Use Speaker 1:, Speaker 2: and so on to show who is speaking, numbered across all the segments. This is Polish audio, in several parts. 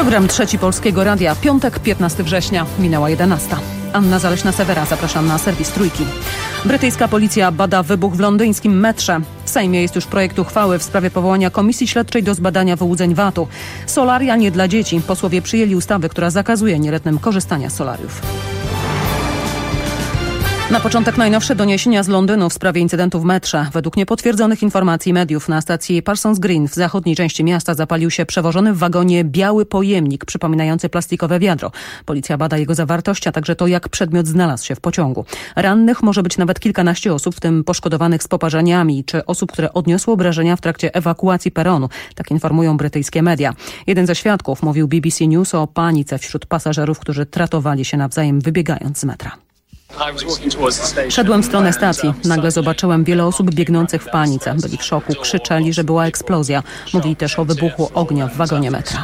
Speaker 1: Program Trzeci Polskiego Radia. Piątek, 15 września. Minęła 11. Anna Zaleśna-Sewera, zapraszam na serwis Trójki. Brytyjska policja bada wybuch w londyńskim metrze. W Sejmie jest już projekt uchwały w sprawie powołania komisji śledczej do zbadania wyłudzeń VAT-u. Solaria nie dla dzieci. Posłowie przyjęli ustawę, która zakazuje nieletnim korzystania z solariów. Na początek najnowsze doniesienia z Londynu w sprawie incydentu w metrze. Według niepotwierdzonych informacji mediów na stacji Parsons Green w zachodniej części miasta zapalił się przewożony w wagonie biały pojemnik przypominający plastikowe wiadro. Policja bada jego zawartość, a także to, jak przedmiot znalazł się w pociągu. Rannych może być nawet kilkanaście osób, w tym poszkodowanych z poparzeniami czy osób, które odniosły obrażenia w trakcie ewakuacji peronu. Tak informują brytyjskie media. Jeden ze świadków mówił BBC News o panice wśród pasażerów, którzy tratowali się nawzajem wybiegając z metra. Szedłem w stronę stacji. Nagle zobaczyłem wiele osób biegnących w panice. Byli w szoku, krzyczeli, że była eksplozja. Mówili też o wybuchu ognia w wagonie metra.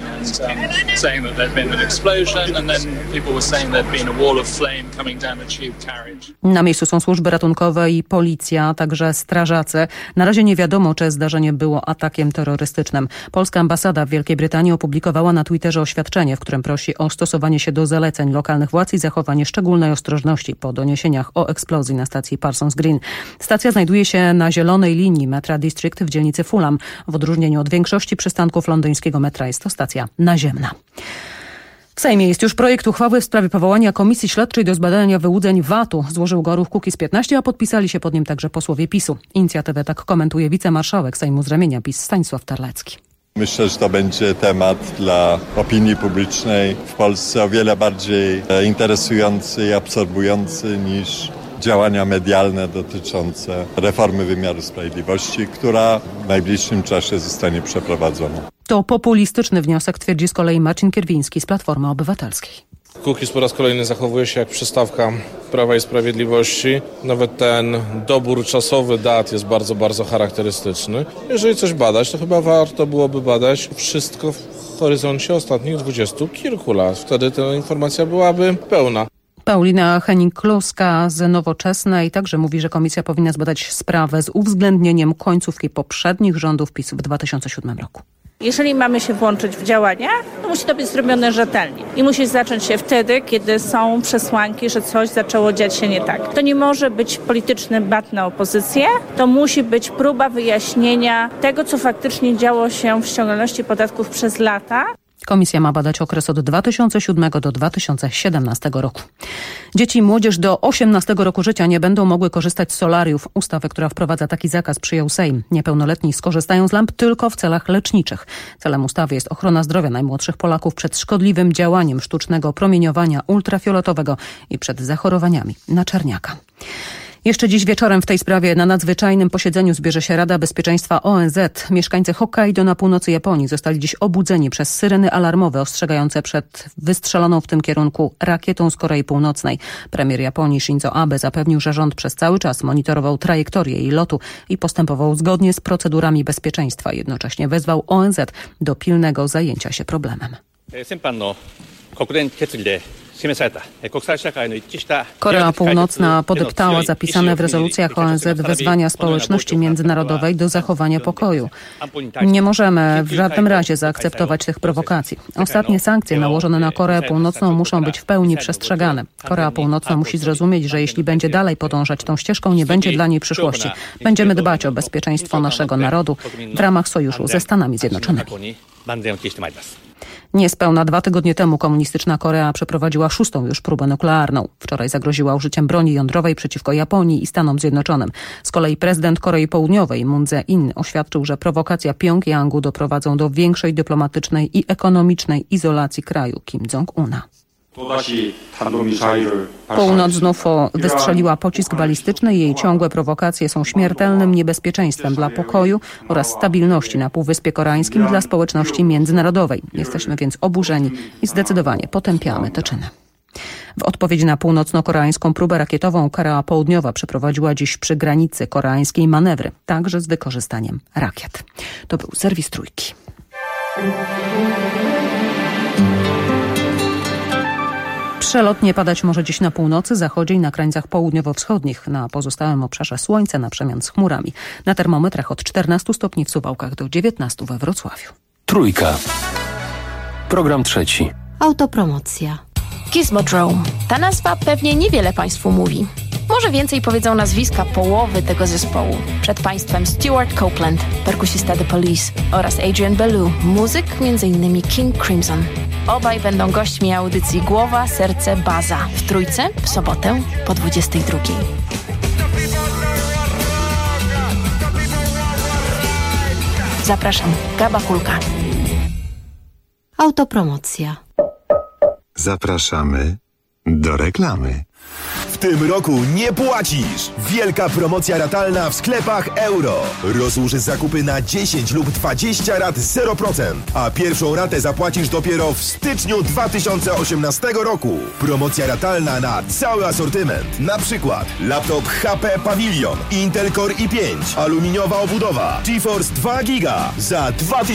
Speaker 1: Na miejscu są służby ratunkowe i policja, a także strażacy. Na razie nie wiadomo, czy zdarzenie było atakiem terrorystycznym. Polska ambasada w Wielkiej Brytanii opublikowała na Twitterze oświadczenie, w którym prosi o stosowanie się do zaleceń lokalnych władz i zachowanie szczególnej ostrożności po doniesieniach o eksplozji na stacji Parsons Green. Stacja znajduje się na zielonej linii metra District w dzielnicy Fulham. W odróżnieniu od większości przystanków londyńskiego metra jest to stacja naziemna. W Sejmie jest już projekt uchwały w sprawie powołania komisji śledczej do zbadania wyłudzeń VAT-u. Złożył go ruch Kukiz15, a podpisali się pod nim także posłowie PiS-u. Inicjatywę tak komentuje wicemarszałek Sejmu z ramienia PiS Stanisław Terlecki.
Speaker 2: Myślę, że to będzie temat dla opinii publicznej w Polsce o wiele bardziej interesujący i absorbujący niż działania medialne dotyczące reformy wymiaru sprawiedliwości, która w najbliższym czasie zostanie przeprowadzona.
Speaker 1: To populistyczny wniosek, twierdzi z kolei Marcin Kierwiński z Platformy Obywatelskiej.
Speaker 3: Kukiz po raz kolejny zachowuje się jak przystawka Prawa i Sprawiedliwości. Nawet ten dobór czasowy dat jest bardzo, bardzo charakterystyczny. Jeżeli coś badać, to chyba warto byłoby badać wszystko w horyzoncie ostatnich 20 kilku lat. Wtedy ta informacja byłaby pełna.
Speaker 1: Paulina Henning-Kloska z Nowoczesnej także mówi, że komisja powinna zbadać sprawę z uwzględnieniem końcówki poprzednich rządów PiS w 2007 roku.
Speaker 4: Jeżeli mamy się włączyć w działania, to musi to być zrobione rzetelnie. I musi zacząć się wtedy, kiedy są przesłanki, że coś zaczęło dziać się nie tak. To nie może być polityczny bat na opozycję, to musi być próba wyjaśnienia tego, co faktycznie działo się w ściągalności podatków przez lata.
Speaker 1: Komisja ma badać okres od 2007 do 2017 roku. Dzieci i młodzież do 18 roku życia nie będą mogły korzystać z solariów. Ustawę, która wprowadza taki zakaz, przyjął Sejm. Niepełnoletni skorzystają z lamp tylko w celach leczniczych. Celem ustawy jest ochrona zdrowia najmłodszych Polaków przed szkodliwym działaniem sztucznego promieniowania ultrafioletowego i przed zachorowaniami na czerniaka. Jeszcze dziś wieczorem w tej sprawie na nadzwyczajnym posiedzeniu zbierze się Rada Bezpieczeństwa ONZ. Mieszkańcy Hokkaido na północy Japonii zostali dziś obudzeni przez syreny alarmowe ostrzegające przed wystrzeloną w tym kierunku rakietą z Korei Północnej. Premier Japonii Shinzo Abe zapewnił, że rząd przez cały czas monitorował trajektorię jej lotu i postępował zgodnie z procedurami bezpieczeństwa. Jednocześnie wezwał ONZ do pilnego zajęcia się problemem. Korea Północna podeptała zapisane w rezolucjach ONZ wezwania społeczności międzynarodowej do zachowania pokoju. Nie możemy w żadnym razie zaakceptować tych prowokacji. Ostatnie sankcje nałożone na Koreę Północną muszą być w pełni przestrzegane. Korea Północna musi zrozumieć, że jeśli będzie dalej podążać tą ścieżką, nie będzie dla niej przyszłości. Będziemy dbać o bezpieczeństwo naszego narodu w ramach sojuszu ze Stanami Zjednoczonymi. Niespełna 2 tygodnie temu komunistyczna Korea przeprowadziła 6. już próbę nuklearną. Wczoraj zagroziła użyciem broni jądrowej przeciwko Japonii i Stanom Zjednoczonym. Z kolei prezydent Korei Południowej Moon Jae-in oświadczył, że prowokacje Pjongjangu doprowadzą do większej dyplomatycznej i ekonomicznej izolacji kraju Kim Jong-una. Północ znów wystrzeliła pocisk balistyczny i jej ciągłe prowokacje są śmiertelnym niebezpieczeństwem dla pokoju oraz stabilności na Półwyspie Koreańskim dla społeczności międzynarodowej. Jesteśmy więc oburzeni i zdecydowanie potępiamy te czyny. W odpowiedzi na północno-koreańską próbę rakietową Korea Południowa przeprowadziła dziś przy granicy koreańskiej manewry, także z wykorzystaniem rakiet. To był serwis Trójki. Przelotnie padać może dziś na północy, zachodzie i na krańcach południowo-wschodnich. Na pozostałym obszarze słońce na przemian z chmurami. Na termometrach od 14 stopni w Suwałkach do 19 we Wrocławiu.
Speaker 5: Trójka. Program trzeci.
Speaker 6: Autopromocja.
Speaker 7: Gizmodrome. Ta nazwa pewnie niewiele Państwu mówi. Może więcej powiedzą nazwiska połowy tego zespołu. Przed Państwem Stuart Copeland, perkusista The Police, oraz Adrian Belew, muzyk m.in. King Crimson. Obaj będą gośćmi audycji Głowa, Serce, Baza w Trójce w sobotę po 22:00. Zapraszam, Gaba Kulka.
Speaker 6: Autopromocja.
Speaker 8: Zapraszamy do reklamy.
Speaker 9: W tym roku nie płacisz! Wielka promocja ratalna w sklepach Euro. Rozłóż zakupy na 10 lub 20 rat 0%, a pierwszą ratę zapłacisz dopiero w styczniu 2018 roku. Promocja ratalna na cały asortyment. Na przykład laptop HP Pavilion, Intel Core i5, aluminiowa obudowa, GeForce 2 GB za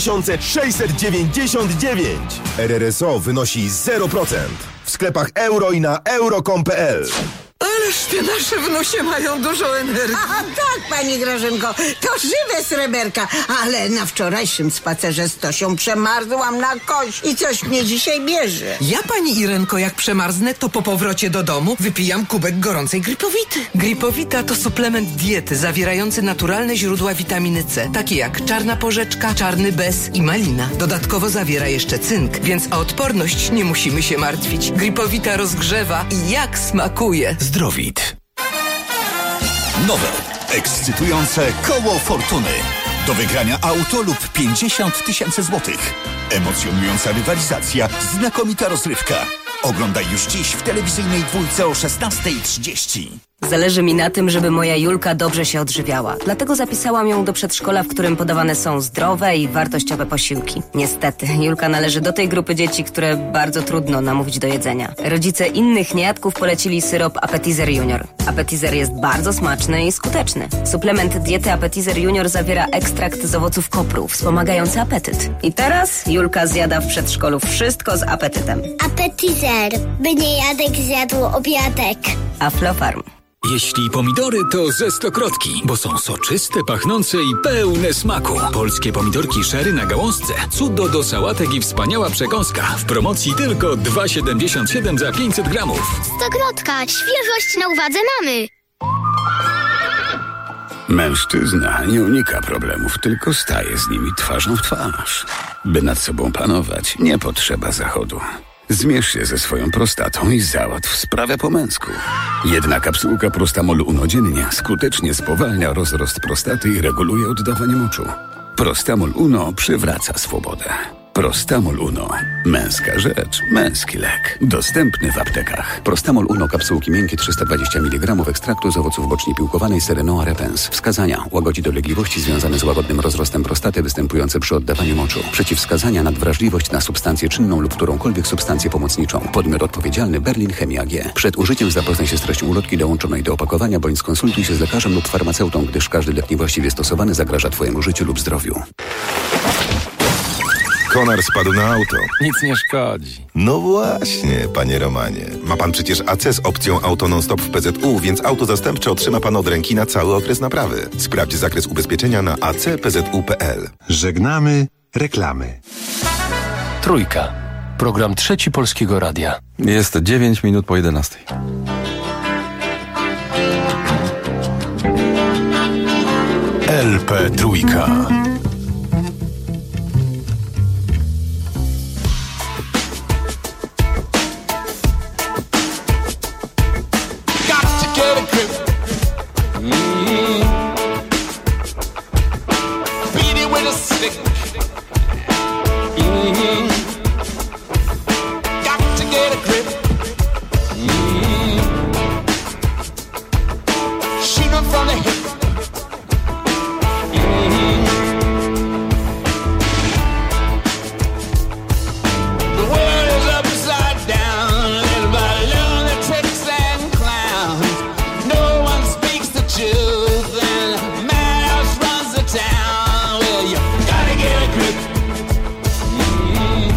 Speaker 9: 2699. RRSO wynosi 0%. W sklepach Euro i na euro.com.pl.
Speaker 10: Ależ te nasze wnusie mają dużo energii.
Speaker 11: A tak, pani Grażynko, to żywe sreberka, ale na wczorajszym spacerze z Tosią przemarzłam na kość i coś mnie dzisiaj bierze.
Speaker 10: Ja, pani Irenko, jak przemarznę, to po powrocie do domu wypijam kubek gorącej Gripowity. Gripowita to suplement diety zawierający naturalne źródła witaminy C, takie jak czarna porzeczka, czarny bez i malina. Dodatkowo zawiera jeszcze cynk, więc o odporność nie musimy się martwić. Gripowita rozgrzewa i jak smakuje.
Speaker 12: Zdrowit. Nowe, ekscytujące koło fortuny. Do wygrania auto lub 50 000 złotych. Emocjonująca rywalizacja, znakomita rozrywka. Oglądaj już dziś w telewizyjnej dwójce o 16:30.
Speaker 13: Zależy mi na tym, żeby moja Julka dobrze się odżywiała. Dlatego zapisałam ją do przedszkola, w którym podawane są zdrowe i wartościowe posiłki. Niestety, Julka należy do tej grupy dzieci, które bardzo trudno namówić do jedzenia. Rodzice innych niejadków polecili syrop Appetizer Junior. Appetizer jest bardzo smaczny i skuteczny. Suplement diety Appetizer Junior zawiera ekstrakt z owoców kopru, wspomagający apetyt. I teraz Julka zjada w przedszkolu wszystko z apetytem.
Speaker 14: Appetizer, by niejadek zjadł obiadek.
Speaker 13: Aflofarm.
Speaker 15: Jeśli pomidory, to ze Stokrotki, bo są soczyste, pachnące i pełne smaku. Polskie pomidorki sherry na gałązce, cudo do sałatek i wspaniała przekąska. W promocji tylko 2,77 za 500 gramów.
Speaker 14: Stokrotka, świeżość na uwadze mamy.
Speaker 16: Mężczyzna nie unika problemów, tylko staje z nimi twarzą w twarz. By nad sobą panować, nie potrzeba zachodu. Zmierz się ze swoją prostatą i załatw sprawę po męsku. Jedna kapsułka Prostamol Uno dziennie skutecznie spowalnia rozrost prostaty i reguluje oddawanie moczu. Prostamol Uno przywraca swobodę. Prostamol Uno. Męska rzecz, męski lek. Dostępny w aptekach. Prostamol Uno, kapsułki miękkie 320 mg ekstraktu z owoców boczni piłkowanej Serenoa repens. Wskazania: łagodzi dolegliwości związane z łagodnym rozrostem prostaty występujące przy oddawaniu moczu. Przeciwwskazania: nadwrażliwość na substancję czynną lub którąkolwiek substancję pomocniczą. Podmiot odpowiedzialny: Berlin Chemia AG. Przed użyciem zapoznaj się z treścią ulotki dołączonej do opakowania, bądź skonsultuj się z lekarzem lub farmaceutą, gdyż każdy lek niewłaściwie stosowany zagraża Twojemu życiu lub zdrowiu.
Speaker 9: Konar spadł na auto.
Speaker 5: Nic nie szkodzi.
Speaker 9: No właśnie, panie Romanie. Ma pan przecież AC z opcją auto non-stop w PZU, więc auto zastępcze otrzyma pan od ręki na cały okres naprawy. Sprawdź zakres ubezpieczenia na acpzu.pl.
Speaker 8: Żegnamy reklamy.
Speaker 5: Trójka. Program trzeci Polskiego Radia.
Speaker 17: Jest 9 minut po 11.
Speaker 12: LP Trójka.
Speaker 18: Gotta get a grip.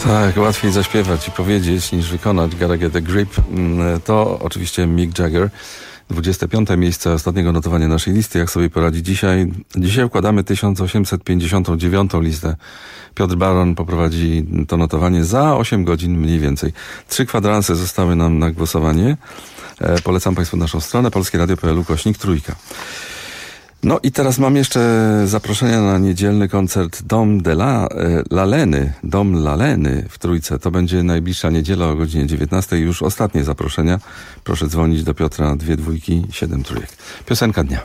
Speaker 17: Tak, łatwiej zaśpiewać i powiedzieć niż wykonać Gotta Get a Grip. To oczywiście Mick Jagger. 25. miejsce ostatniego notowania naszej listy. Jak sobie poradzi dzisiaj? Dzisiaj układamy 1859. listę. Piotr Baron poprowadzi to notowanie za 8 godzin mniej więcej. 3 kwadranse zostały nam na głosowanie. Polecam Państwu naszą stronę polskieradio.pl/3. No i teraz mam jeszcze zaproszenia na niedzielny koncert Dom Laleny w Trójce. To będzie najbliższa niedziela o godzinie 19. Już ostatnie zaproszenia. Proszę dzwonić do Piotra 2 dwójki 7 trójek. Piosenka dnia.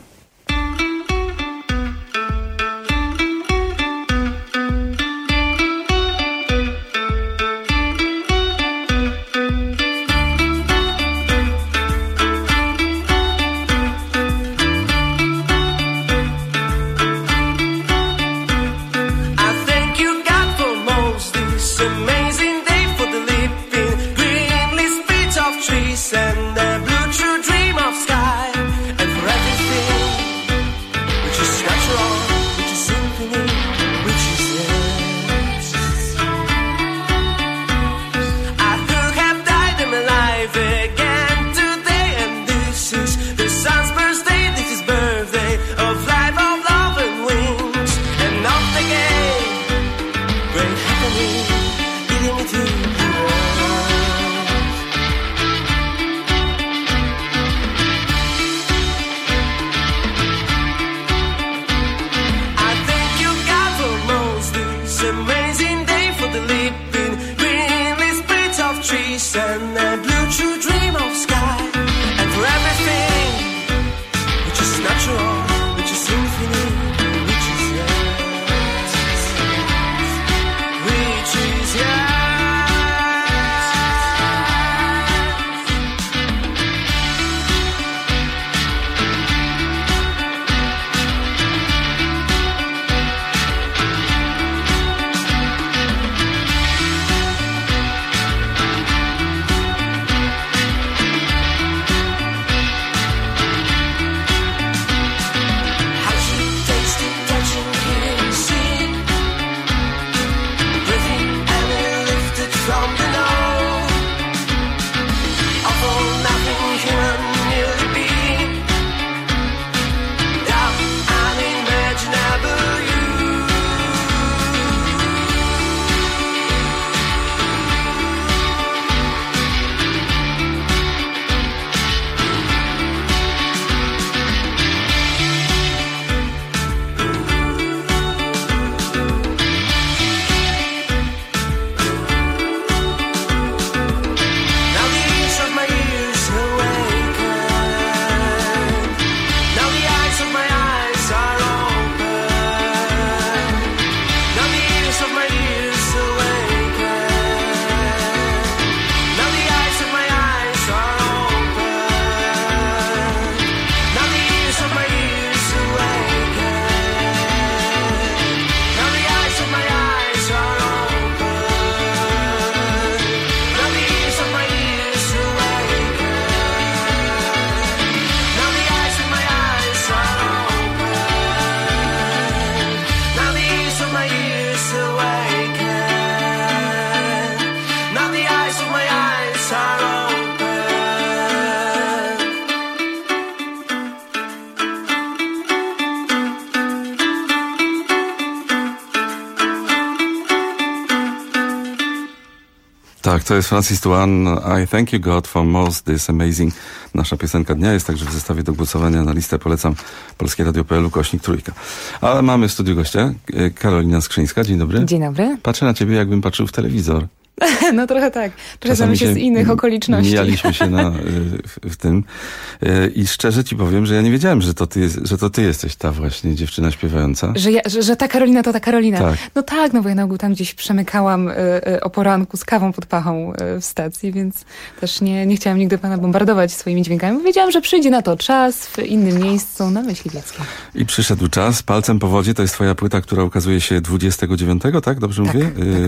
Speaker 17: Tak, to jest Francis Tuan, I Thank You God for Most This Amazing. Nasza piosenka dnia jest także w zestawie do głosowania na listę. Polecam polskieradio.pl/3. Ale mamy w studiu gościa, Karolina Skrzyńska. Dzień dobry.
Speaker 6: Dzień dobry.
Speaker 17: Patrzę na ciebie, jakbym patrzył w telewizor.
Speaker 6: No trochę tak. Czasami się z innych okoliczności.
Speaker 17: Mijaliśmy się w tym. I szczerze ci powiem, że ja nie wiedziałem, że to ty jesteś ta właśnie dziewczyna śpiewająca.
Speaker 6: Że ta Karolina to ta Karolina.
Speaker 17: Tak.
Speaker 6: No tak, no bo ja na ogół tam gdzieś przemykałam o poranku z kawą pod pachą w stacji, więc też nie chciałam nigdy pana bombardować swoimi dźwiękami. Wiedziałam, że przyjdzie na to czas w innym miejscu, na Myśliwieckiej.
Speaker 17: I przyszedł czas. Palcem po wodzie to jest twoja płyta, która ukazuje się 29, tak? Dobrze mówię?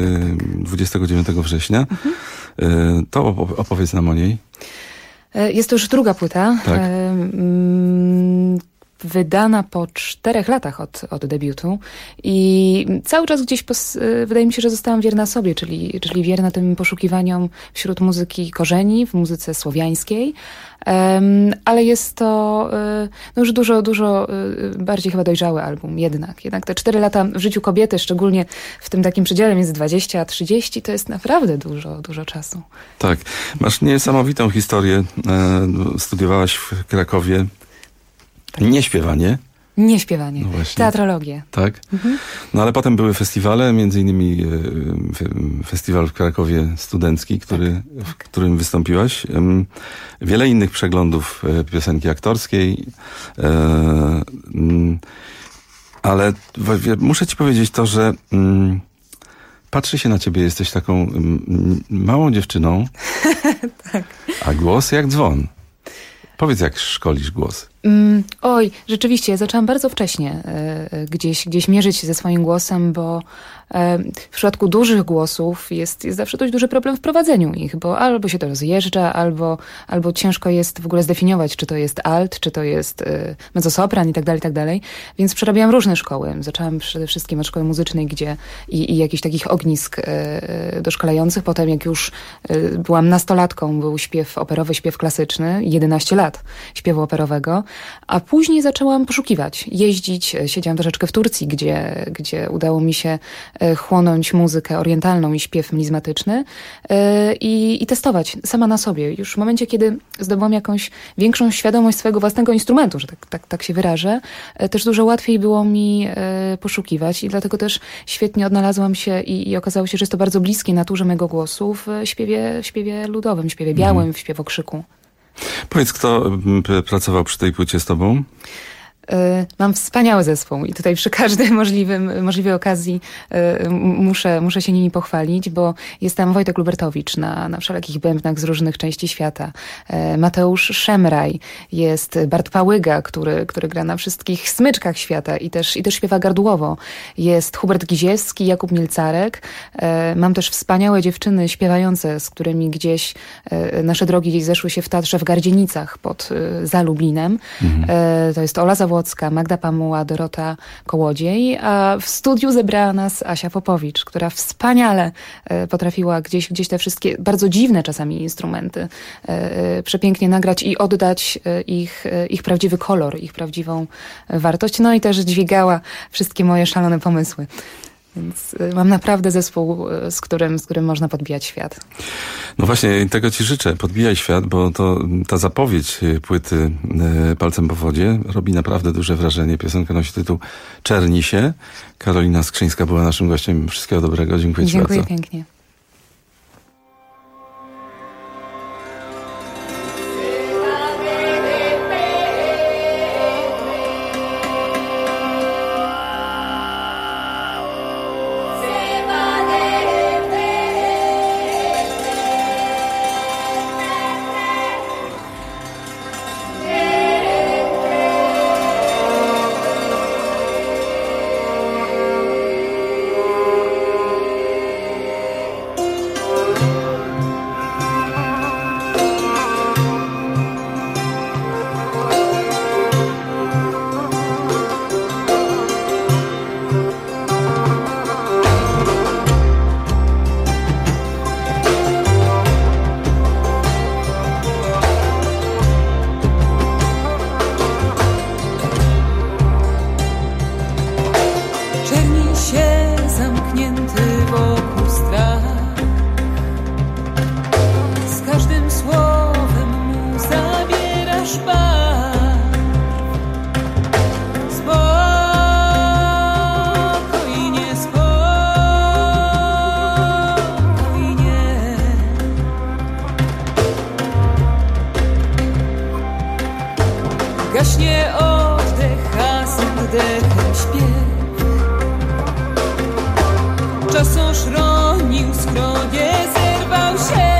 Speaker 17: 29 września. To opowiedz nam o niej.
Speaker 6: Jest to już druga płyta.
Speaker 17: Tak.
Speaker 6: wydana po 4 latach od debiutu i cały czas gdzieś wydaje mi się, że zostałam wierna sobie, czyli wierna tym poszukiwaniom wśród muzyki korzeni, w muzyce słowiańskiej, ale jest to już dużo bardziej chyba dojrzały album jednak te 4 lata w życiu kobiety, szczególnie w tym takim przedziale między 20 a 30, to jest naprawdę dużo czasu.
Speaker 17: Tak, masz niesamowitą historię, studiowałaś w Krakowie. Nie śpiewanie.
Speaker 6: Nie śpiewanie,
Speaker 17: no
Speaker 6: teatrologię.
Speaker 17: Tak?
Speaker 6: Mhm.
Speaker 17: No ale potem były festiwale, między innymi festiwal w Krakowie studencki, w którym wystąpiłaś. Wiele innych przeglądów piosenki aktorskiej. Ale muszę ci powiedzieć to, że patrzy się na ciebie, jesteś taką małą dziewczyną,
Speaker 6: Tak.
Speaker 17: A głos jak dzwon. Powiedz, jak szkolisz głos.
Speaker 6: Oj, rzeczywiście, ja zaczęłam bardzo wcześnie gdzieś mierzyć się ze swoim głosem, bo w przypadku dużych głosów jest zawsze dość duży problem w prowadzeniu ich, bo albo się to rozjeżdża, albo ciężko jest w ogóle zdefiniować, czy to jest alt, czy to jest mezzosopran i tak dalej. Więc przerabiałam różne szkoły. Zaczęłam przede wszystkim od szkoły muzycznej, gdzie i jakichś takich ognisk doszkalających. Potem, jak już byłam nastolatką, był śpiew operowy, śpiew klasyczny, 11 lat śpiewu operowego. A później zaczęłam poszukiwać, jeździć. Siedziałam troszeczkę w Turcji, gdzie udało mi się chłonąć muzykę orientalną i śpiew melizmatyczny i testować sama na sobie. Już w momencie, kiedy zdobyłam jakąś większą świadomość swojego własnego instrumentu, że tak się wyrażę, też dużo łatwiej było mi poszukiwać i dlatego też świetnie odnalazłam się i okazało się, że jest to bardzo bliskie naturze mego głosu w śpiewie ludowym, śpiewie białym, w śpiewokrzyku.
Speaker 17: Powiedz, kto pracował przy tej płycie z tobą?
Speaker 6: Mam wspaniały zespół i tutaj przy każdej możliwej okazji muszę się nimi pochwalić, bo jest tam Wojtek Lubertowicz na wszelakich bębnach z różnych części świata. Mateusz Szemraj, jest Bart Pałyga, który gra na wszystkich smyczkach świata i też śpiewa gardłowo. Jest Hubert Giziewski, Jakub Milcarek. Mam też wspaniałe dziewczyny śpiewające, z którymi gdzieś nasze drogi zeszły się w Teatrze w Gardzienicach za Lublinem. To jest Ola Zawłocka, Magda Pamuła, Dorota Kołodziej, a w studiu zebrała nas Asia Popowicz, która wspaniale potrafiła gdzieś te wszystkie bardzo dziwne czasami instrumenty przepięknie nagrać i oddać ich prawdziwy kolor, ich prawdziwą wartość, no i też dźwigała wszystkie moje szalone pomysły. Więc mam naprawdę zespół, z którym można podbijać świat.
Speaker 17: No właśnie, tego ci życzę. Podbijaj świat, bo ta zapowiedź płyty Palcem po wodzie robi naprawdę duże wrażenie. Piosenka nosi tytuł Czerni się. Karolina Skrzyńska była naszym gościem. Wszystkiego dobrego. Dziękuję ci bardzo.
Speaker 6: Dziękuję pięknie.
Speaker 18: Gaśnie oddech, a z oddechem śpiew. Czasoż ronił skronie, zerwał się.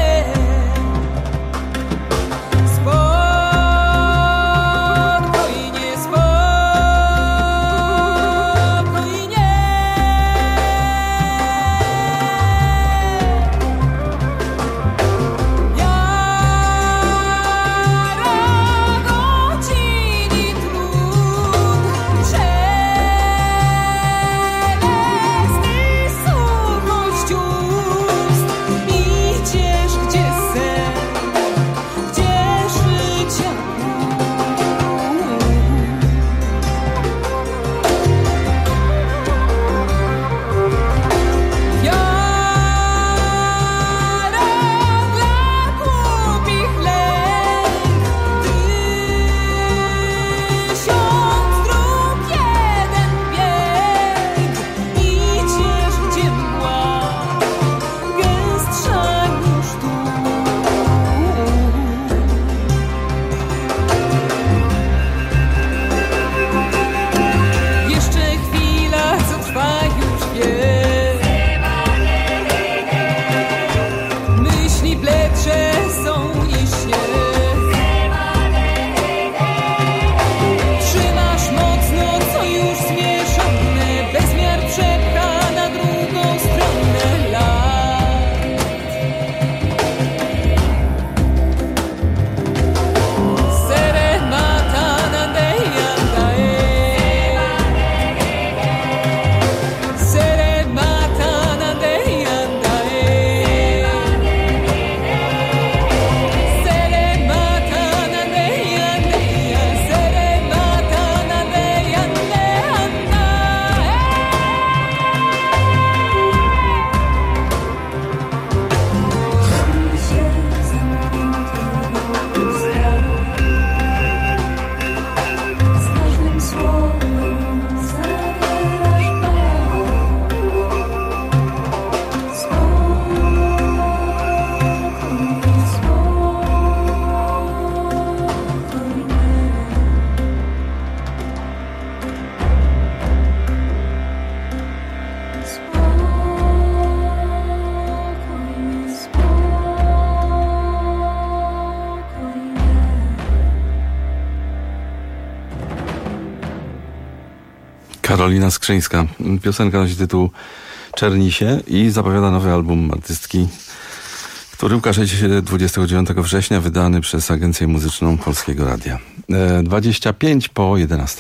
Speaker 17: Karolina Skrzyńska. Piosenka nosi tytuł Czerni się i zapowiada nowy album artystki, który ukaże się 29 września, wydany przez Agencję Muzyczną Polskiego Radia. 25 po 11.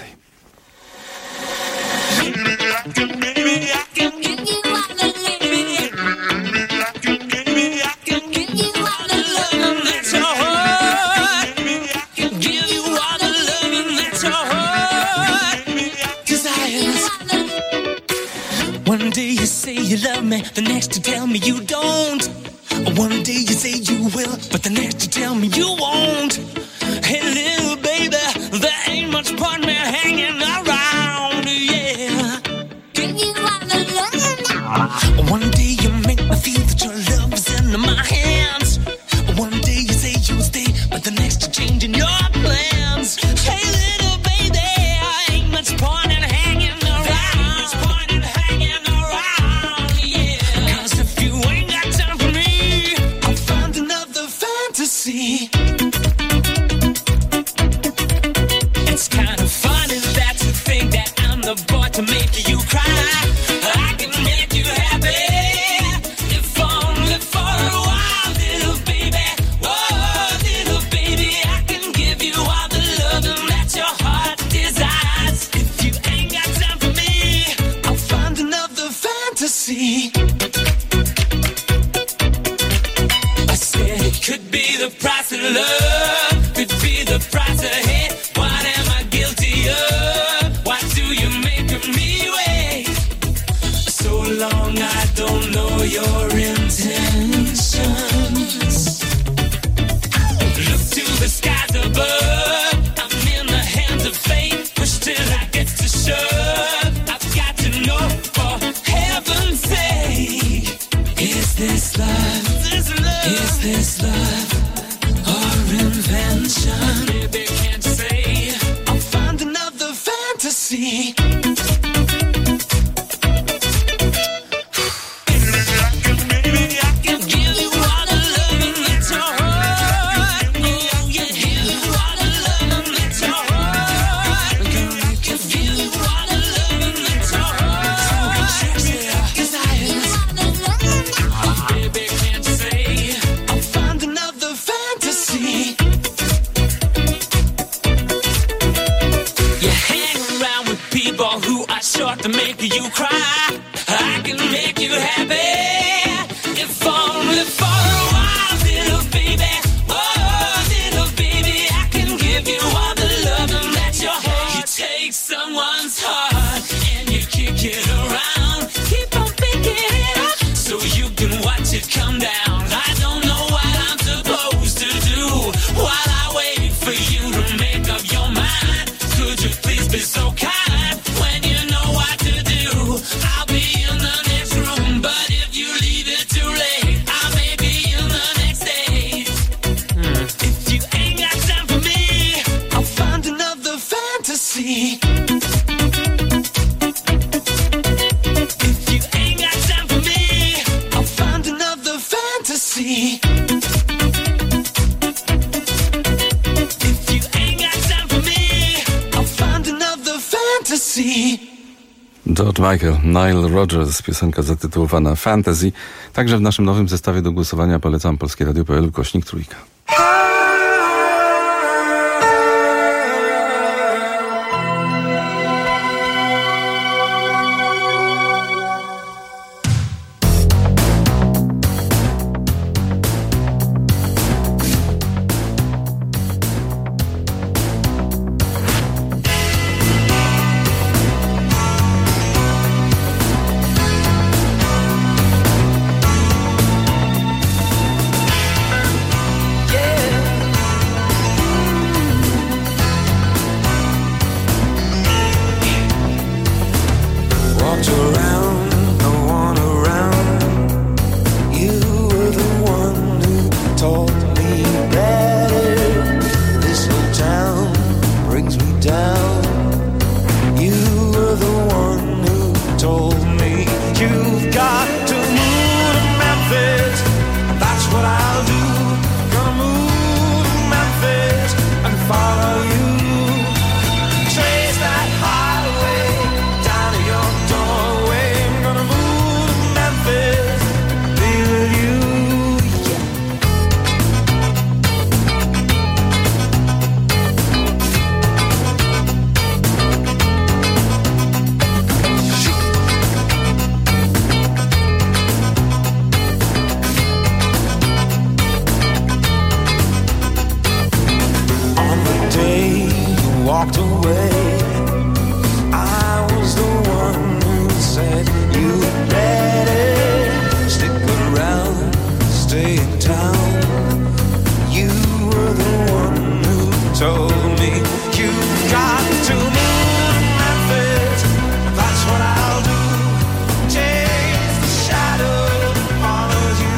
Speaker 18: One day you say you love me, the next you tell me you don't. One day you say you will, but the next you tell me you won't. Hey little baby, there ain't much point me hanging around, yeah. Give you all the love. One day you make me feel that your love is in my hands. One day you say you'll stay, but the next you're changing your plans. Hey little baby, ain't much point in hanging around. It's kind of funny that you think that I'm the boy to make you cry. I can make you happy, if only for a while, little baby. Oh, little baby, I can give you all the loving that your heart desires. If you ain't got time for me, I'll find another fantasy. I said it could be the price of love, could be the price of hate. What am I guilty of? Why do you make me wait so long? I don't know your intentions. Look to the skies above, I'm in the hands of fate. Push till I get to shove, I've got to know for heaven's sake. Is this love? Is this love or invention? Baby, can't say. I'll find another fantasy. To make you cry, I can make you happy, if only for a while, little baby. Oh, little baby, I can give you all the loving that your heart. You take someone's heart and you kick it around, keep on picking it up so you can watch it come down. I don't know what I'm supposed to do while I wait for you to make up your mind. Could you please be so kind? I'll be in the next room, but if you leave it too late, I may be in the next day. If you ain't got time for me, I'll find another fantasy. If you ain't got time for me, I'll find another fantasy. If you ain't got time for me, I'll find another fantasy.
Speaker 17: George Michael, Nile Rodgers, piosenka zatytułowana Fantasy. Także w naszym nowym zestawie do głosowania polecam polskieradio.pl/3.
Speaker 18: Yeah. walked away. I was the one who said you better stick around, stay in town. You were the one who told me you've got to move Memphis. That's what I'll do. Chase the shadow that follows you.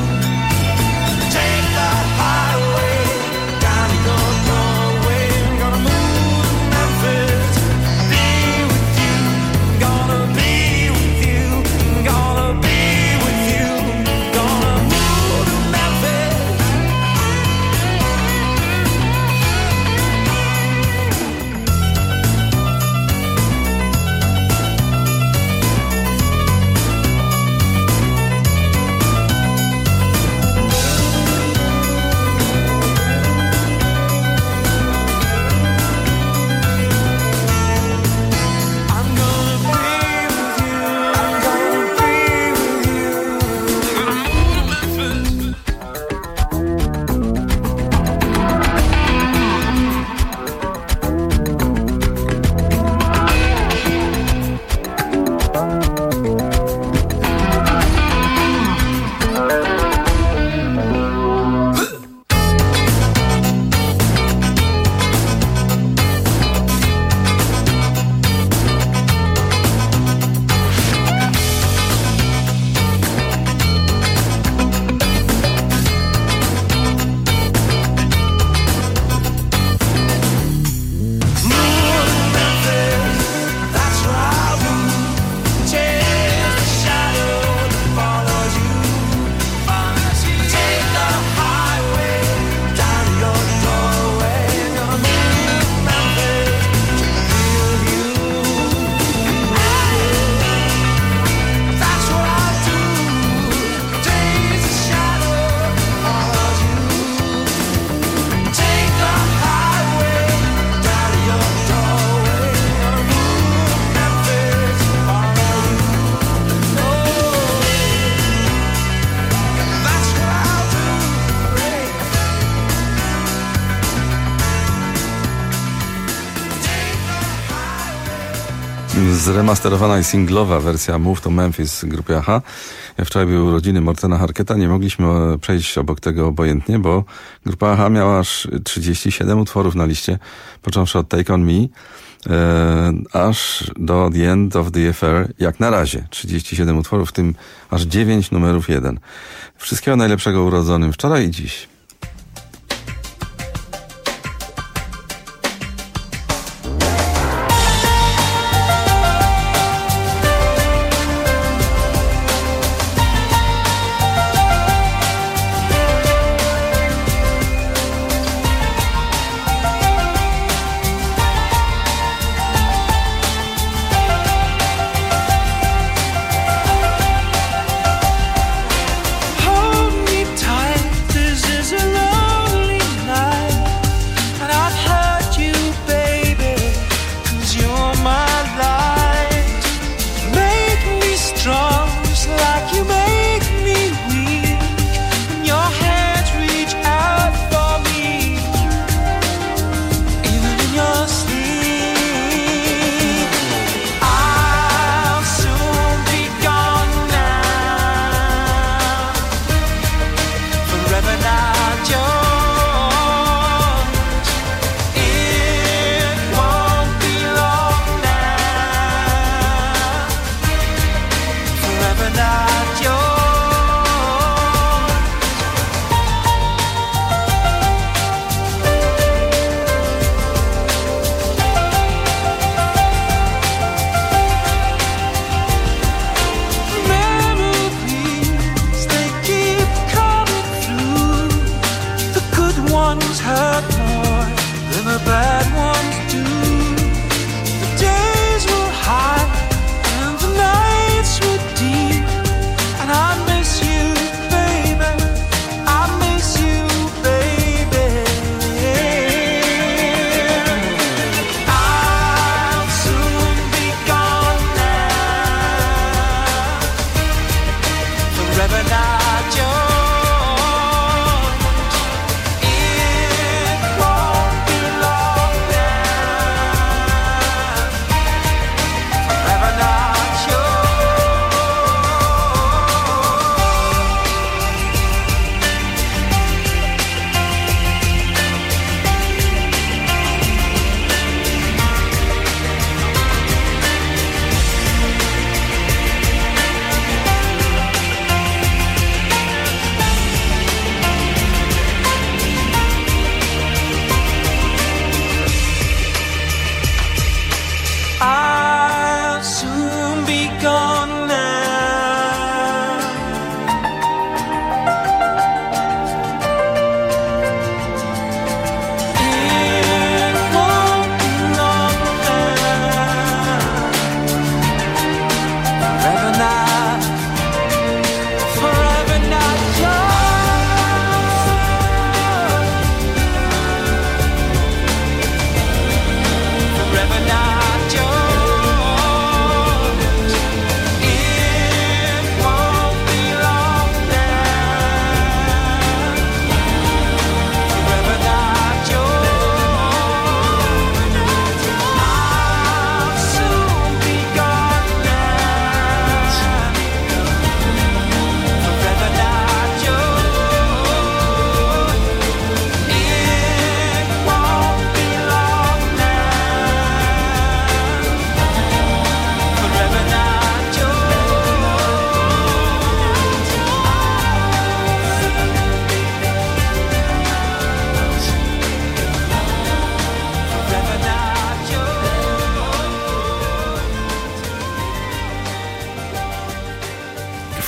Speaker 18: Take the highway down to your doorway. I'm gonna move Memphis. Be with you. Gonna be with you. Gonna be with you. Gonna move Memphis.
Speaker 17: Zremasterowana i singlowa wersja Move to Memphis grupy AHA. Wczoraj były urodziny Mortena Harketa. Nie mogliśmy przejść obok tego obojętnie, bo grupa AHA miała aż 37 utworów na liście, począwszy od Take On Me, aż do The End of the Affair, jak na razie 37 utworów, w tym aż 9 numerów 1. Wszystkiego najlepszego urodzonym wczoraj i dziś.
Speaker 18: Hold me tight, this is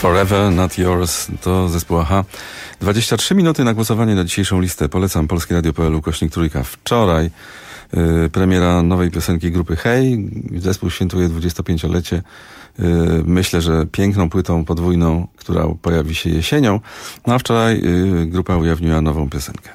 Speaker 17: Forever Not Yours to zespół AHA. 23 minuty na głosowanie na dzisiejszą listę. Polecam polskieradio.pl/3. Wczoraj premiera nowej piosenki grupy Hej. Zespół świętuje 25-lecie. Myślę, że piękną płytą podwójną, która pojawi się jesienią. No a wczoraj grupa ujawniła nową piosenkę.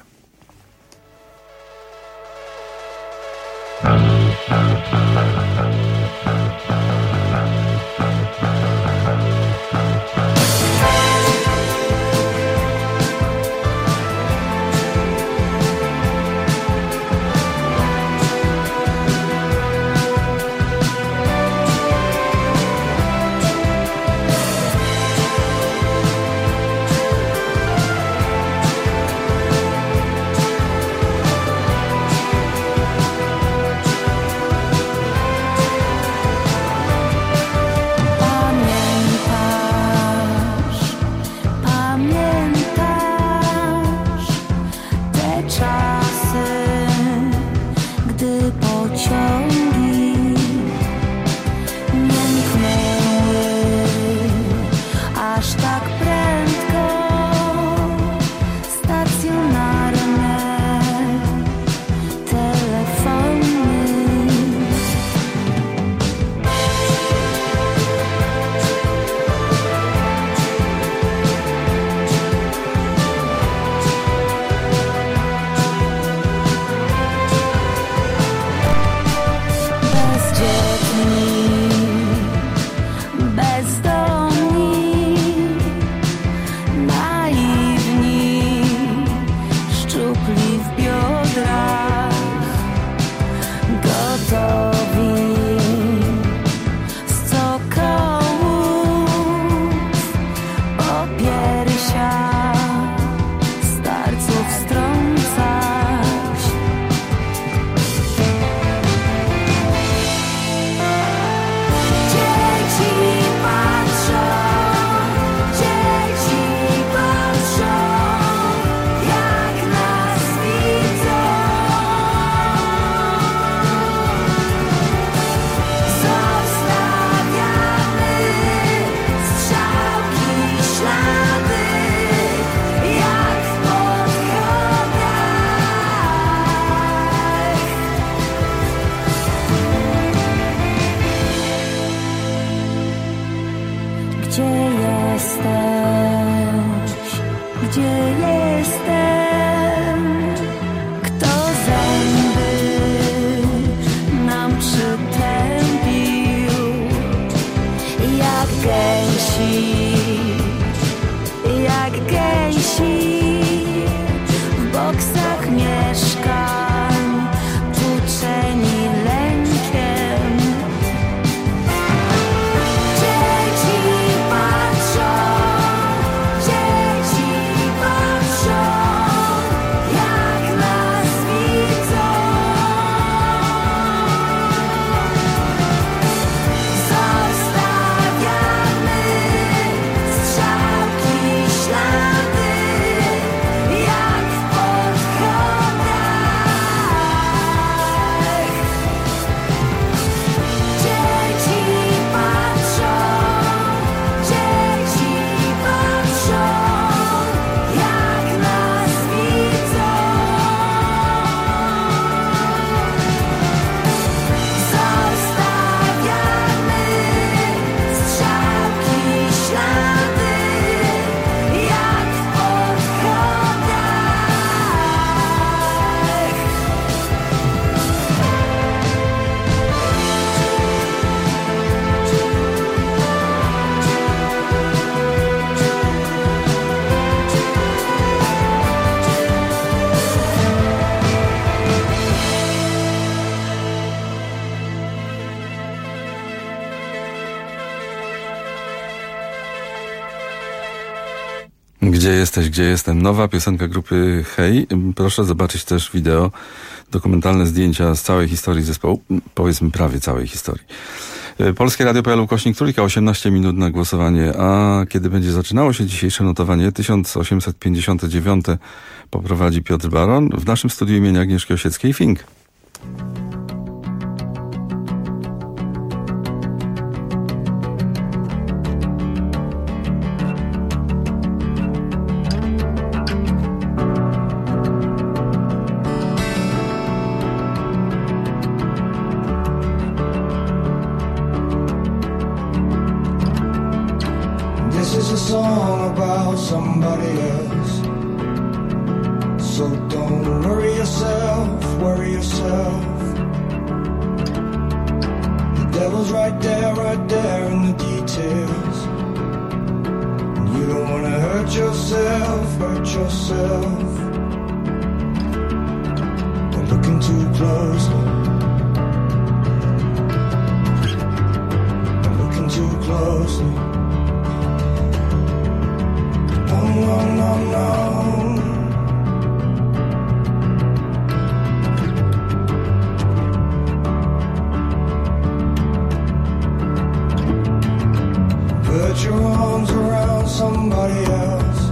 Speaker 17: Gdzie jesteś, gdzie jestem? Nowa piosenka grupy Hej. Proszę zobaczyć też wideo, dokumentalne zdjęcia z całej historii zespołu. Powiedzmy prawie całej historii. Polskie Radio.pl/3, 18 minut na głosowanie. A kiedy będzie zaczynało się dzisiejsze notowanie, 1859 poprowadzi Piotr Baron w naszym studiu imienia Agnieszki Osieckiej-Fink.
Speaker 19: somebody else. So don't worry yourself, worry yourself. The devil's right there in the details. And you don't wanna hurt yourself, hurt yourself. By looking too closely. By looking too closely. No, no, no, no. Put your arms around somebody else.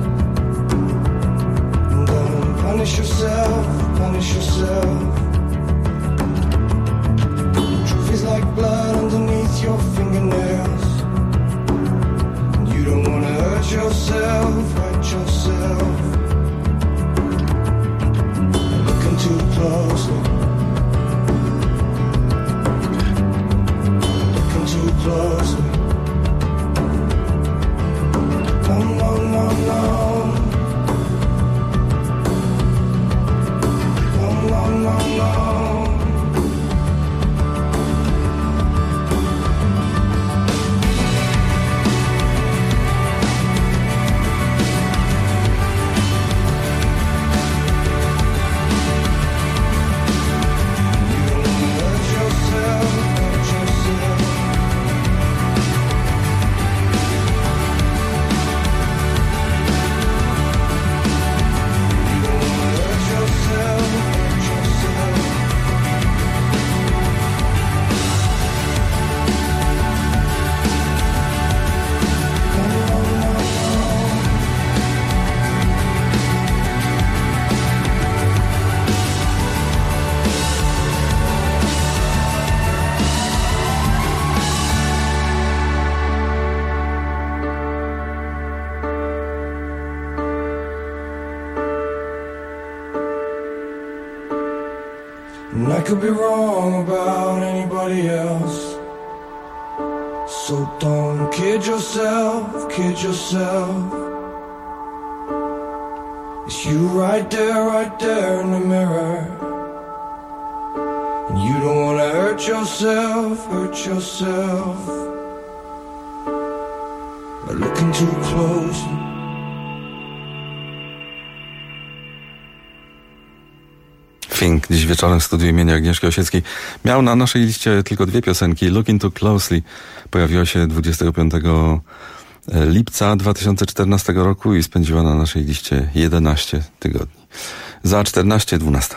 Speaker 19: And don't punish yourself, punish yourself. The truth is like blood underneath your fingernails. And you don't wanna hurt yourself, hurt yourself. Looking too closely. Looking too closely. No, no, no, no. No, no, no, no. And I could be wrong about anybody else. So don't kid yourself, kid yourself. It's you right there in the mirror. And you don't wanna hurt yourself, hurt yourself. By looking too closely.
Speaker 17: Fink dziś wieczorem w studiu imienia Agnieszki Osieckiej. Miał na naszej liście tylko 2 piosenki. Looking Too Closely pojawiła się 25 lipca 2014 roku i spędziła na naszej liście 11 tygodni. Za 14:12.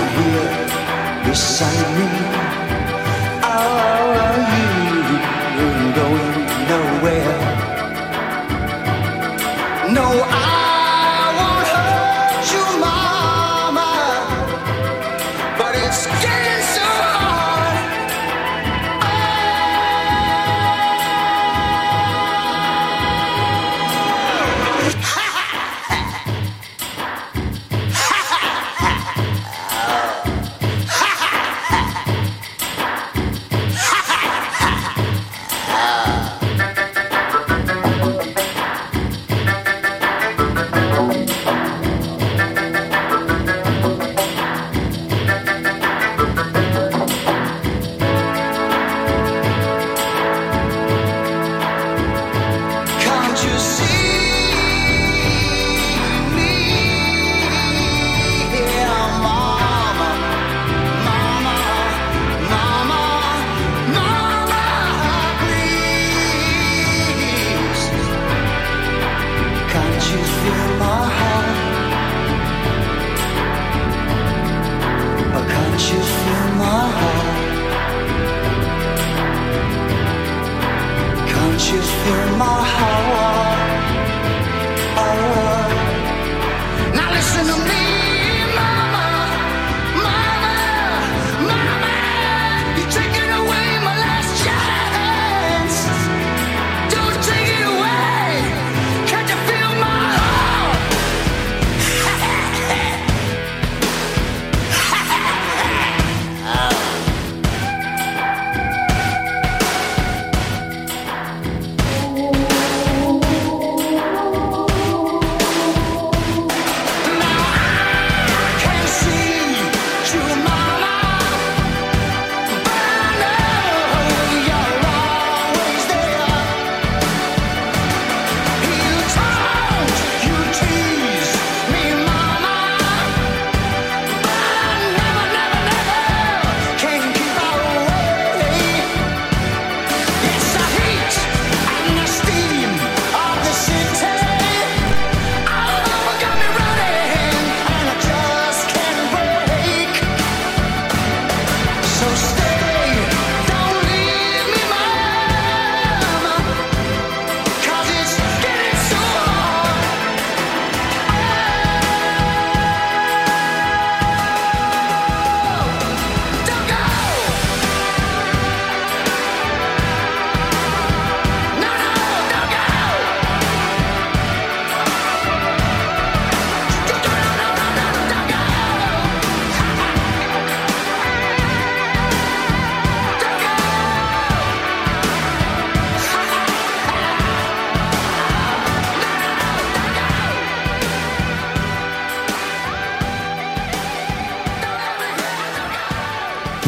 Speaker 18: Beside me, are you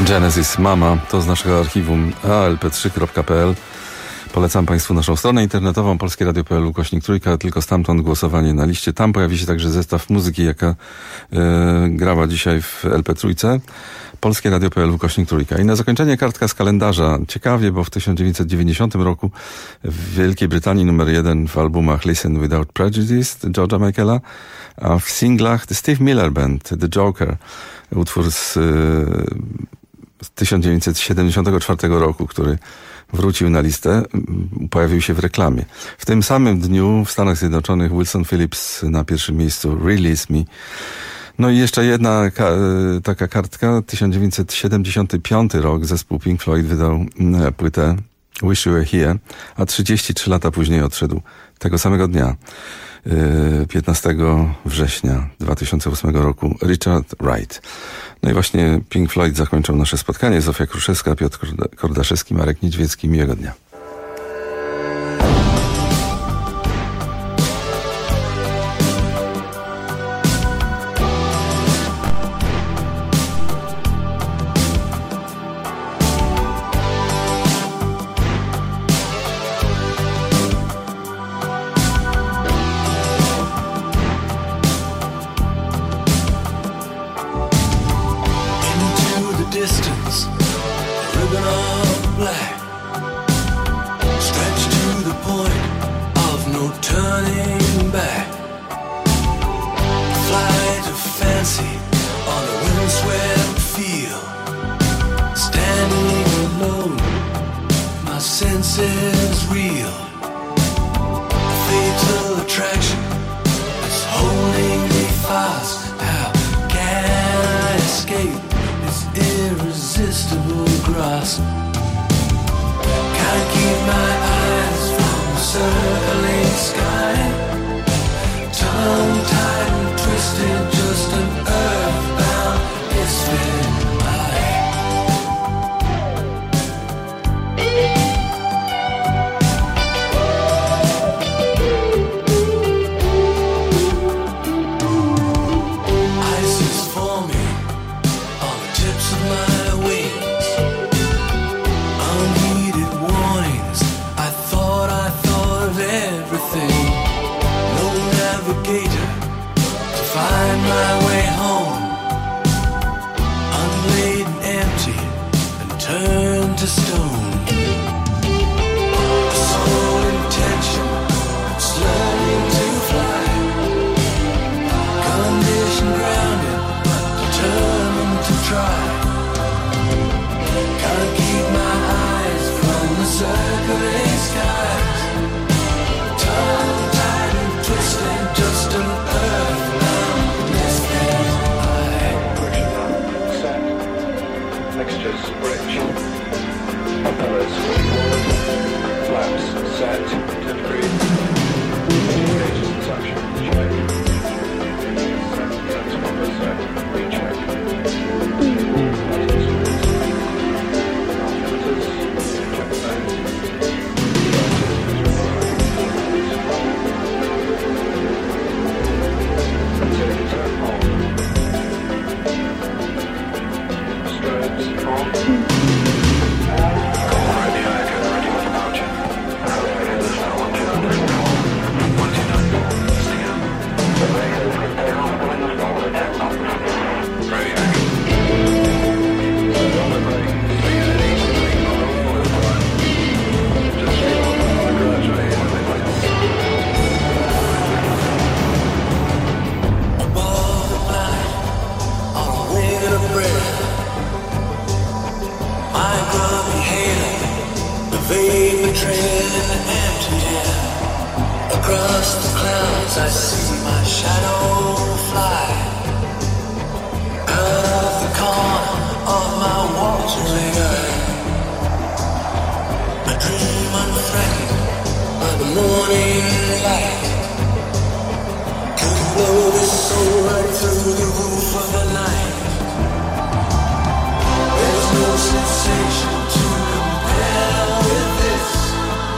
Speaker 17: Genesis Mama to z naszego archiwum alp3.pl. Polecam Państwu naszą stronę internetową polskieradio.pl/3, tylko stamtąd głosowanie na liście. Tam pojawi się także zestaw muzyki, jaka grała dzisiaj w LP3. polskieradio.pl/3. I na zakończenie kartka z kalendarza. Ciekawie, bo w 1990 roku w Wielkiej Brytanii numer 1 w albumach Listen Without Prejudice George'a Michaela, a w singlach The Steve Miller Band, The Joker, utwór z 1974 roku, który wrócił na listę, pojawił się w reklamie. W tym samym dniu w Stanach Zjednoczonych Wilson Phillips na pierwszym miejscu Release Me. No i jeszcze jedna taka kartka. 1975 rok zespół Pink Floyd wydał płytę Wish You Were Here, a 33 lata później odszedł tego samego dnia, 15 września 2008 roku, Richard Wright. No i właśnie Pink Floyd zakończą nasze spotkanie. Zofia Kruszewska, Piotr Kordaszewski, Marek Niedźwiecki. Miłego dnia.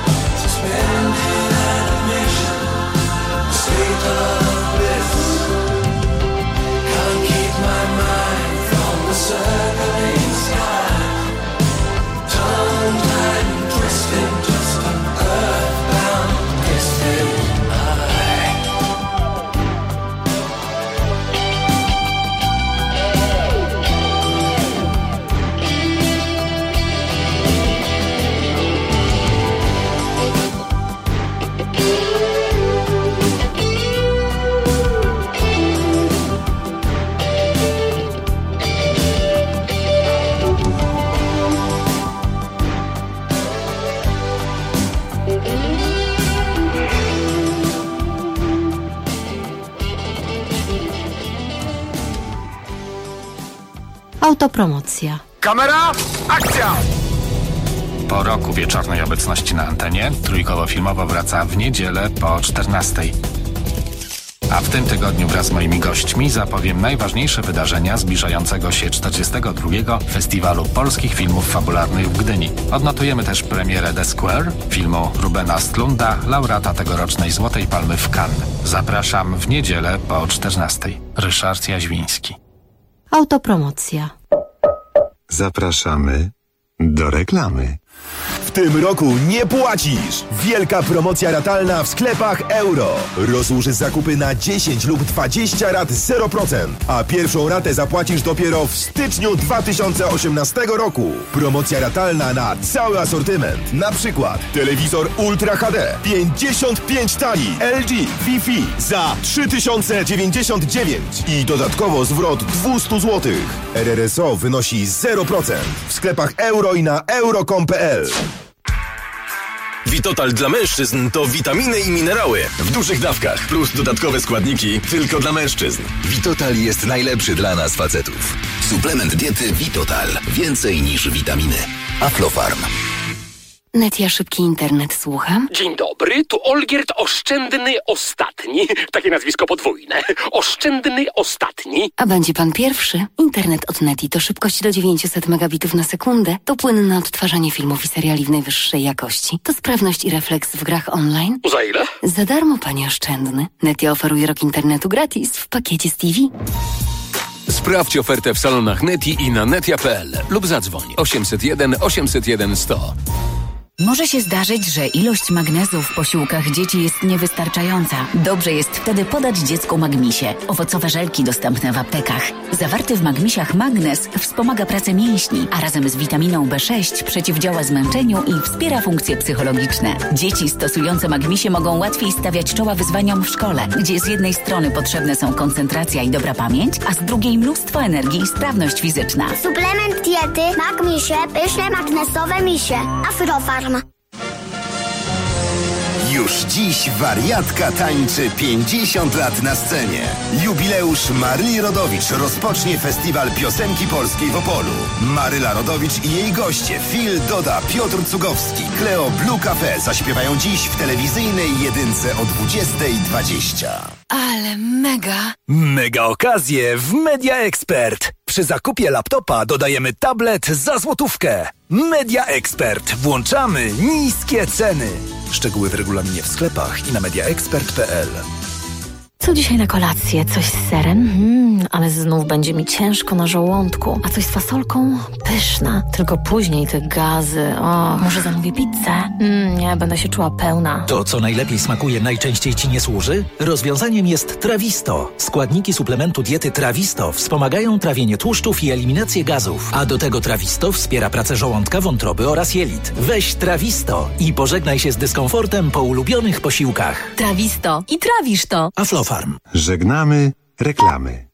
Speaker 18: State of bliss.
Speaker 20: Autopromocja.
Speaker 21: Kamera, akcja! Po roku wieczornej obecności na antenie Trójkowo-Filmowo wraca w niedzielę po 14:00. A w tym tygodniu wraz z moimi gośćmi zapowiem najważniejsze wydarzenia zbliżającego się 42. Festiwalu Polskich Filmów Fabularnych w Gdyni. Odnotujemy też premierę The Square, filmu Rubena Östlunda, laureata tegorocznej Złotej Palmy w Cannes. Zapraszam w niedzielę po 14:00. Ryszard Jaźwiński.
Speaker 20: Autopromocja.
Speaker 8: Zapraszamy do reklamy.
Speaker 9: W tym roku nie płacisz! Wielka promocja ratalna w sklepach Euro. Rozłóż zakupy na 10 lub 20 rat 0%, a pierwszą ratę zapłacisz dopiero w styczniu 2018 roku. Promocja ratalna na cały asortyment. Na przykład telewizor Ultra HD 55 tali LG Wi-Fi za 3099 i dodatkowo zwrot 200 zł. RRSO wynosi 0% w sklepach Euro i na euro.com.pl.
Speaker 22: Vitotal dla mężczyzn to witaminy i minerały w dużych dawkach plus dodatkowe składniki tylko dla mężczyzn.
Speaker 23: Vitotal jest najlepszy dla nas facetów. Suplement diety Vitotal. Więcej niż witaminy. Aflofarm.
Speaker 20: Netia, szybki internet, słucham.
Speaker 24: Dzień dobry, tu Olgierd Oszczędny Ostatni. Takie nazwisko podwójne. Oszczędny Ostatni.
Speaker 20: A będzie pan pierwszy? Internet od Neti to szybkość do 900 megabitów na sekundę, to płynne odtwarzanie filmów i seriali w najwyższej jakości, to sprawność i refleks w grach online.
Speaker 24: Za ile?
Speaker 20: Za darmo, panie Oszczędny. Netia oferuje rok internetu gratis w pakiecie z TV.
Speaker 5: Sprawdź ofertę w salonach Neti i na netia.pl lub zadzwoń 801 801 100.
Speaker 25: Może się zdarzyć, że ilość magnezu w posiłkach dzieci jest niewystarczająca. Dobrze jest wtedy podać dziecku Magmisie. Owocowe żelki dostępne w aptekach. Zawarty w Magmisiach magnez wspomaga pracę mięśni, a razem z witaminą B6 przeciwdziała zmęczeniu i wspiera funkcje psychologiczne. Dzieci stosujące Magmisie mogą łatwiej stawiać czoła wyzwaniom w szkole, gdzie z jednej strony potrzebne są koncentracja i dobra pamięć, a z drugiej mnóstwo energii i sprawność fizyczna.
Speaker 14: Suplement diety Magmisie, pyszne magnesowe misie. Aflofarm.
Speaker 9: Już dziś wariatka tańczy 50 lat na scenie. Jubileusz Maryli Rodowicz rozpocznie festiwal piosenki polskiej w Opolu. Maryla Rodowicz i jej goście Phil Doda, Piotr Cugowski, Cleo Blue Cafe zaśpiewają dziś w telewizyjnej jedynce o 20:20.
Speaker 20: Ale mega!
Speaker 26: Mega okazje w Media Expert. Przy zakupie laptopa dodajemy tablet za złotówkę. Media Expert. Włączamy niskie ceny. Szczegóły w regulaminie w sklepach i na mediaexpert.pl.
Speaker 27: Co dzisiaj na kolację? Coś z serem? Ale znów będzie mi ciężko na żołądku. A coś z fasolką? Pyszna. Tylko później te gazy. O, może zamówię pizzę? Nie, będę się czuła pełna.
Speaker 26: To, co najlepiej smakuje, najczęściej Ci nie służy? Rozwiązaniem jest Trawisto. Składniki suplementu diety Trawisto wspomagają trawienie tłuszczów i eliminację gazów. A do tego Trawisto wspiera pracę żołądka, wątroby oraz jelit. Weź Trawisto i pożegnaj się z dyskomfortem po ulubionych posiłkach.
Speaker 25: Trawisto i trawisz to.
Speaker 26: Aflofarm.
Speaker 8: Żegnamy reklamy.